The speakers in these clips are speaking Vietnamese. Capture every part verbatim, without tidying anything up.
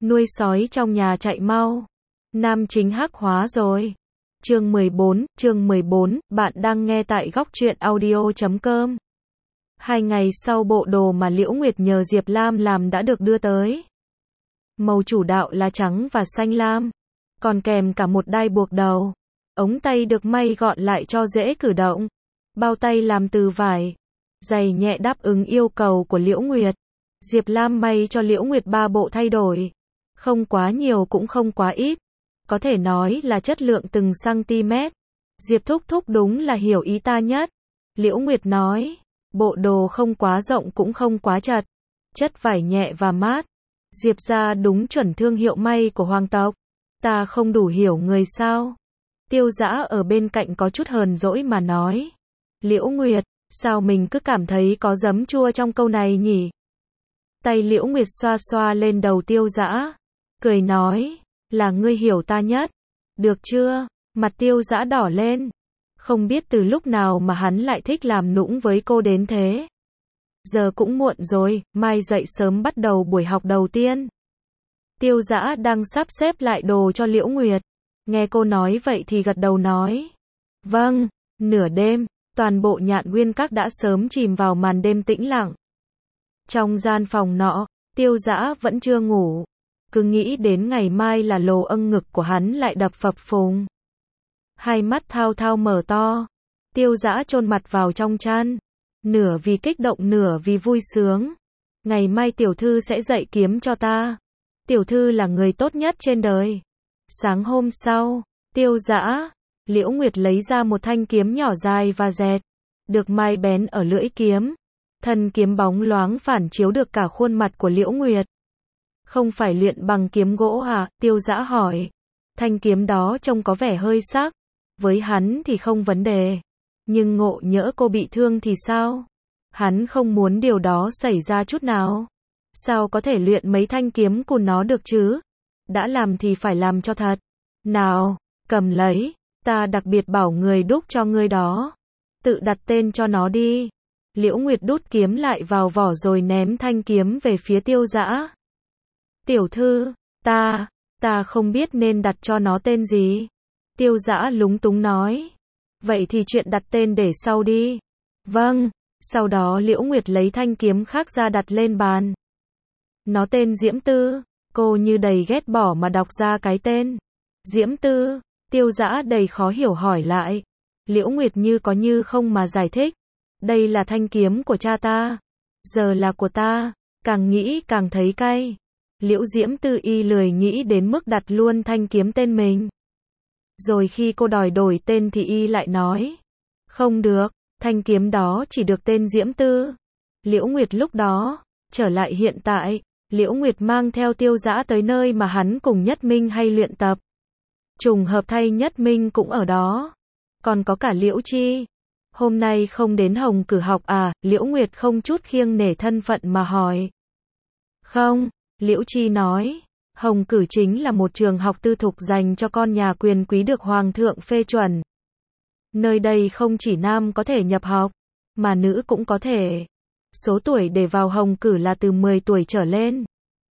nuôi sói trong nhà chạy mau. Nam chính hắc hóa rồi. Chương mười bốn, chương mười bốn, bạn đang nghe tại góc truyện audio chấm com. Hai ngày sau bộ đồ mà Liễu Nguyệt nhờ Diệp Lam làm đã được đưa tới. Màu chủ đạo là trắng và xanh lam, còn kèm cả một đai buộc đầu. Ống tay được may gọn lại cho dễ cử động. Bao tay làm từ vải, giày nhẹ đáp ứng yêu cầu của Liễu Nguyệt. Diệp Lam may cho Liễu Nguyệt ba bộ thay đổi. Không quá nhiều cũng không quá ít. Có thể nói là chất lượng từng cm. Diệp thúc thúc đúng là hiểu ý ta nhất. Liễu Nguyệt nói, bộ đồ không quá rộng cũng không quá chật. Chất vải nhẹ và mát. Diệp ra đúng chuẩn thương hiệu may của hoàng tộc. Ta không đủ hiểu người sao? Tiêu Dã ở bên cạnh có chút hờn dỗi mà nói. Liễu Nguyệt, sao mình cứ cảm thấy có giấm chua trong câu này nhỉ? Tay Liễu Nguyệt xoa xoa lên đầu Tiêu Dã, cười nói, là ngươi hiểu ta nhất. Được chưa? Mặt Tiêu Dã đỏ lên. Không biết từ lúc nào mà hắn lại thích làm nũng với cô đến thế. Giờ cũng muộn rồi, mai dậy sớm bắt đầu buổi học đầu tiên. Tiêu Dã đang sắp xếp lại đồ cho Liễu Nguyệt. Nghe cô nói vậy thì gật đầu nói. Vâng. Nửa đêm, toàn bộ Nhạn Nguyên Các đã sớm chìm vào màn đêm tĩnh lặng. Trong gian phòng nọ, Tiêu Dã vẫn chưa ngủ. Cứ nghĩ đến ngày mai là lồ âng ngực của hắn lại đập phập phồng. Hai mắt thao thao mở to. Tiêu Dã chôn mặt vào trong chăn. Nửa vì kích động nửa vì vui sướng. Ngày mai tiểu thư sẽ dạy kiếm cho ta. Tiểu thư là người tốt nhất trên đời. Sáng hôm sau, Tiêu Dã, Liễu Nguyệt lấy ra một thanh kiếm nhỏ dài và dẹt. Được mai bén ở lưỡi kiếm. Thân kiếm bóng loáng phản chiếu được cả khuôn mặt của Liễu Nguyệt. Không phải luyện bằng kiếm gỗ à? Tiêu Dã hỏi. Thanh kiếm đó trông có vẻ hơi sắc. Với hắn thì không vấn đề. Nhưng ngộ nhỡ cô bị thương thì sao? Hắn không muốn điều đó xảy ra chút nào. Sao có thể luyện mấy thanh kiếm của nó được chứ? Đã làm thì phải làm cho thật. Nào, cầm lấy. Ta đặc biệt bảo người đúc cho ngươi đó. Tự đặt tên cho nó đi. Liễu Nguyệt đút kiếm lại vào vỏ rồi ném thanh kiếm về phía Tiêu Dã. Tiểu thư, ta, ta không biết nên đặt cho nó tên gì. Tiêu Dã lúng túng nói. Vậy thì chuyện đặt tên để sau đi. Vâng. Sau đó Liễu Nguyệt lấy thanh kiếm khác ra đặt lên bàn. Nó tên Diễm Tư. Cô như đầy ghét bỏ mà đọc ra cái tên. Diễm Tư. Tiêu Dã đầy khó hiểu hỏi lại. Liễu Nguyệt như có như không mà giải thích. Đây là thanh kiếm của cha ta. Giờ là của ta. Càng nghĩ càng thấy cay. Liễu Diễm Tư y lười nghĩ đến mức đặt luôn thanh kiếm tên mình. Rồi khi cô đòi đổi tên thì y lại nói. Không được, thanh kiếm đó chỉ được tên Diễm Tư. Liễu Nguyệt lúc đó, trở lại hiện tại, Liễu Nguyệt mang theo Tiêu Dã tới nơi mà hắn cùng Nhất Minh hay luyện tập. Trùng hợp thay Nhất Minh cũng ở đó. Còn có cả Liễu Chi. Hôm nay không đến Hồng Cử học à? Liễu Nguyệt không chút khiêng nể thân phận mà hỏi. Không, Liễu Chi nói. Hồng Cử chính là một trường học tư thục dành cho con nhà quyền quý được Hoàng thượng phê chuẩn. Nơi đây không chỉ nam có thể nhập học, mà nữ cũng có thể. Số tuổi để vào Hồng Cử là từ mười tuổi trở lên.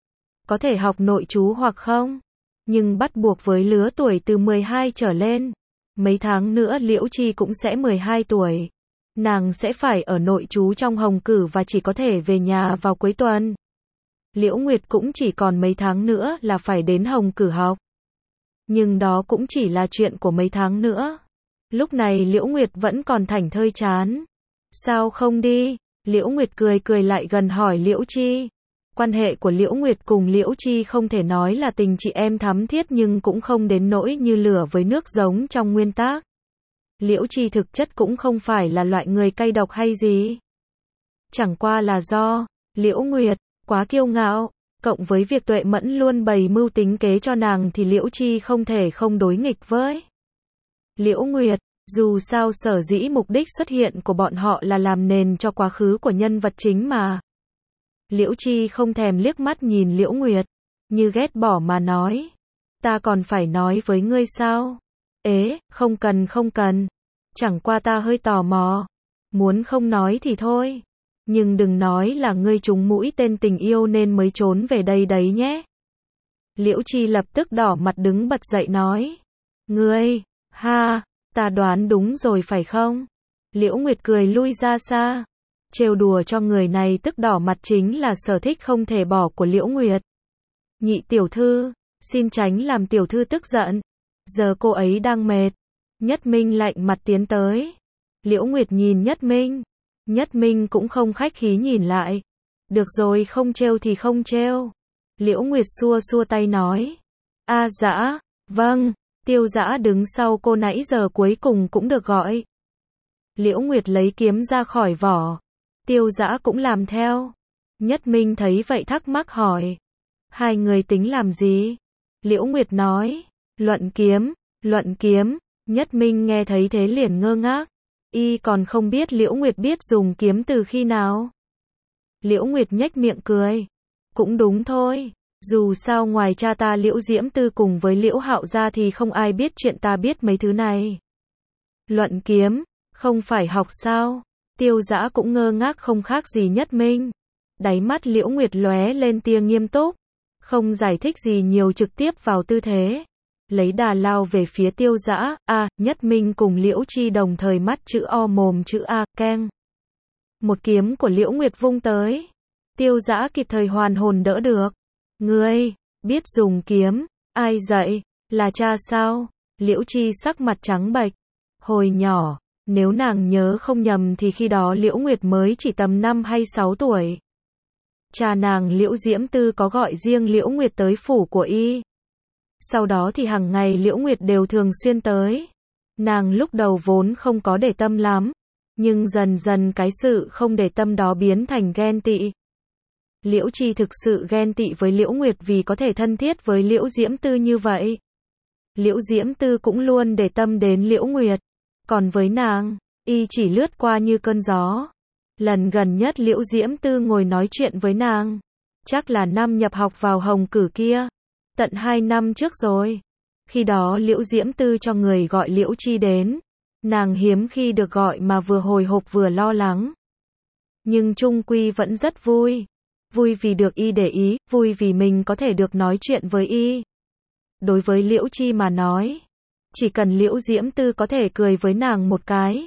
Có thể học nội trú hoặc không, nhưng bắt buộc với lứa tuổi từ mười hai trở lên. Mấy tháng nữa Liễu Chi cũng sẽ mười hai tuổi. Nàng sẽ phải ở nội trú trong Hồng Cử và chỉ có thể về nhà vào cuối tuần. Liễu Nguyệt cũng chỉ còn mấy tháng nữa là phải đến Hồng Cử học. Nhưng đó cũng chỉ là chuyện của mấy tháng nữa. Lúc này Liễu Nguyệt vẫn còn thảnh thơi chán. Sao không đi? Liễu Nguyệt cười cười lại gần hỏi Liễu Chi. Quan hệ của Liễu Nguyệt cùng Liễu Chi không thể nói là tình chị em thắm thiết nhưng cũng không đến nỗi như lửa với nước giống trong nguyên tác. Liễu Chi thực chất cũng không phải là loại người cay độc hay gì. Chẳng qua là do Liễu Nguyệt quá kiêu ngạo, cộng với việc Tuệ Mẫn luôn bày mưu tính kế cho nàng thì Liễu Chi không thể không đối nghịch với Liễu Nguyệt. Dù sao sở dĩ mục đích xuất hiện của bọn họ là làm nền cho quá khứ của nhân vật chính mà. Liễu Chi không thèm liếc mắt nhìn Liễu Nguyệt, như ghét bỏ mà nói. Ta còn phải nói với ngươi sao? Ế, không cần không cần. Chẳng qua ta hơi tò mò. Muốn không nói thì thôi. Nhưng đừng nói là ngươi trúng mũi tên tình yêu nên mới trốn về đây đấy nhé. Liễu Chi lập tức đỏ mặt đứng bật dậy nói. Ngươi, ha, ta đoán đúng rồi phải không? Liễu Nguyệt cười lui ra xa. Trêu đùa cho người này tức đỏ mặt chính là sở thích không thể bỏ của Liễu Nguyệt. Nhị tiểu thư, xin tránh làm tiểu thư tức giận. Giờ cô ấy đang mệt. Nhất Minh lạnh mặt tiến tới. Liễu Nguyệt nhìn Nhất Minh. Nhất Minh cũng không khách khí nhìn lại. Được rồi, không trêu thì không trêu. Liễu Nguyệt xua xua tay nói. A Dã, vâng, Tiêu Dã đứng sau cô nãy giờ cuối cùng cũng được gọi. Liễu Nguyệt lấy kiếm ra khỏi vỏ. Tiêu Dã cũng làm theo. Nhất Minh thấy vậy thắc mắc hỏi. Hai người tính làm gì? Liễu Nguyệt nói. Luận kiếm, luận kiếm. Nhất Minh nghe thấy thế liền ngơ ngác. Y còn không biết Liễu Nguyệt biết dùng kiếm từ khi nào. Liễu Nguyệt nhếch miệng cười. Cũng đúng thôi. Dù sao ngoài cha ta Liễu Diễm Tư cùng với Liễu Hạo ra thì không ai biết chuyện ta biết mấy thứ này. Luận kiếm, không phải học sao? Tiêu Dã cũng ngơ ngác không khác gì Nhất Minh. Đáy mắt Liễu Nguyệt lóe lên tia nghiêm túc. Không giải thích gì nhiều, trực tiếp vào tư thế. Lấy đà lao về phía Tiêu Dã. A, Nhất Minh cùng Liễu Chi đồng thời mắt chữ O mồm chữ A, keng. Một kiếm của Liễu Nguyệt vung tới. Tiêu Dã kịp thời hoàn hồn đỡ được. Ngươi, biết dùng kiếm, ai dạy, là cha sao? Liễu Chi sắc mặt trắng bệch. Hồi nhỏ, nếu nàng nhớ không nhầm thì khi đó Liễu Nguyệt mới chỉ tầm năm hay sáu tuổi. Cha nàng Liễu Diễm Tư có gọi riêng Liễu Nguyệt tới phủ của y. Sau đó thì hàng ngày Liễu Nguyệt đều thường xuyên tới. Nàng lúc đầu vốn không có để tâm lắm, nhưng dần dần cái sự không để tâm đó biến thành ghen tị. Liễu Chi thực sự ghen tị với Liễu Nguyệt vì có thể thân thiết với Liễu Diễm Tư như vậy. Liễu Diễm Tư cũng luôn để tâm đến Liễu Nguyệt. Còn với nàng, y chỉ lướt qua như cơn gió. Lần gần nhất Liễu Diễm Tư ngồi nói chuyện với nàng, chắc là năm nhập học vào Hồng Cử kia. Tận hai năm trước rồi. Khi đó Liễu Diễm Tư cho người gọi Liễu Chi đến. Nàng hiếm khi được gọi mà vừa hồi hộp vừa lo lắng. Nhưng chung quy vẫn rất vui. Vui vì được y để ý, vui vì mình có thể được nói chuyện với y. Đối với Liễu Chi mà nói, chỉ cần Liễu Diễm Tư có thể cười với nàng một cái,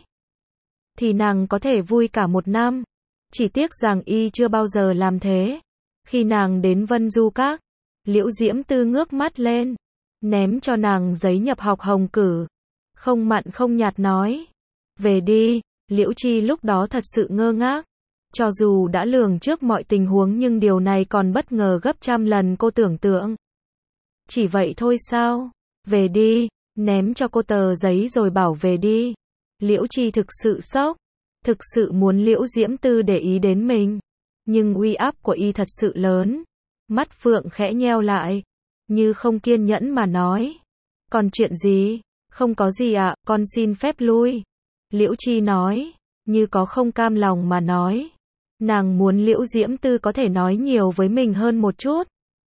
thì nàng có thể vui cả một năm. Chỉ tiếc rằng y chưa bao giờ làm thế. Khi nàng đến Vân Du Các, Liễu Diễm Tư ngước mắt lên, ném cho nàng giấy nhập học Hồng Cử. Không mặn không nhạt nói. Về đi. Liễu Chi lúc đó thật sự ngơ ngác. Cho dù đã lường trước mọi tình huống nhưng điều này còn bất ngờ gấp trăm lần cô tưởng tượng. Chỉ vậy thôi sao? Về đi. Ném cho cô tờ giấy rồi bảo về đi. Liễu Chi thực sự sốc. Thực sự muốn Liễu Diễm Tư để ý đến mình. Nhưng uy áp của y thật sự lớn. Mắt Phượng khẽ nheo lại. Như không kiên nhẫn mà nói. Còn chuyện gì? Không có gì ạ, à, con xin phép lui. Liễu Chi nói. Như có không cam lòng mà nói. Nàng muốn Liễu Diễm Tư có thể nói nhiều với mình hơn một chút.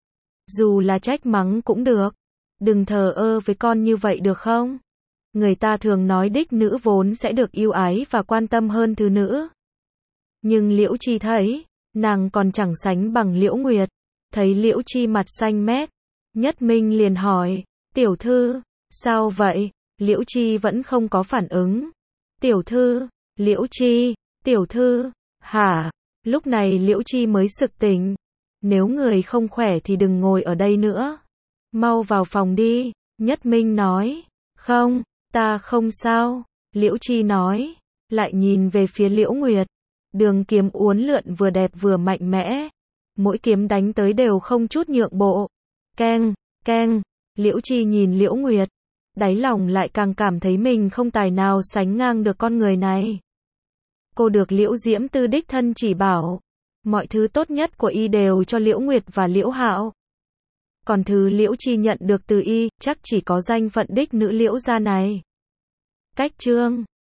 Dù là trách mắng cũng được. Đừng thờ ơ với con như vậy được không? Người ta thường nói đích nữ vốn sẽ được yêu ái và quan tâm hơn thứ nữ. Nhưng Liễu Chi thấy, nàng còn chẳng sánh bằng Liễu Nguyệt. Thấy Liễu Chi mặt xanh mét, Nhất Minh liền hỏi, tiểu thư, sao vậy? Liễu Chi vẫn không có phản ứng. Tiểu thư, Liễu Chi, tiểu thư, hả? Lúc này Liễu Chi mới sực tỉnh. Nếu người không khỏe thì đừng ngồi ở đây nữa. Mau vào phòng đi. Nhất Minh nói. Không, ta không sao. Liễu Chi nói. Lại nhìn về phía Liễu Nguyệt. Đường kiếm uốn lượn vừa đẹp vừa mạnh mẽ. Mỗi kiếm đánh tới đều không chút nhượng bộ. Keng, keng. Liễu Chi nhìn Liễu Nguyệt. Đáy lòng lại càng cảm thấy mình không tài nào sánh ngang được con người này. Cô được Liễu Diễm Tư đích thân chỉ bảo. Mọi thứ tốt nhất của y đều cho Liễu Nguyệt và Liễu Hạo. Còn thứ Liễu Chi nhận được từ y, chắc chỉ có danh phận đích nữ Liễu gia này. Cách chương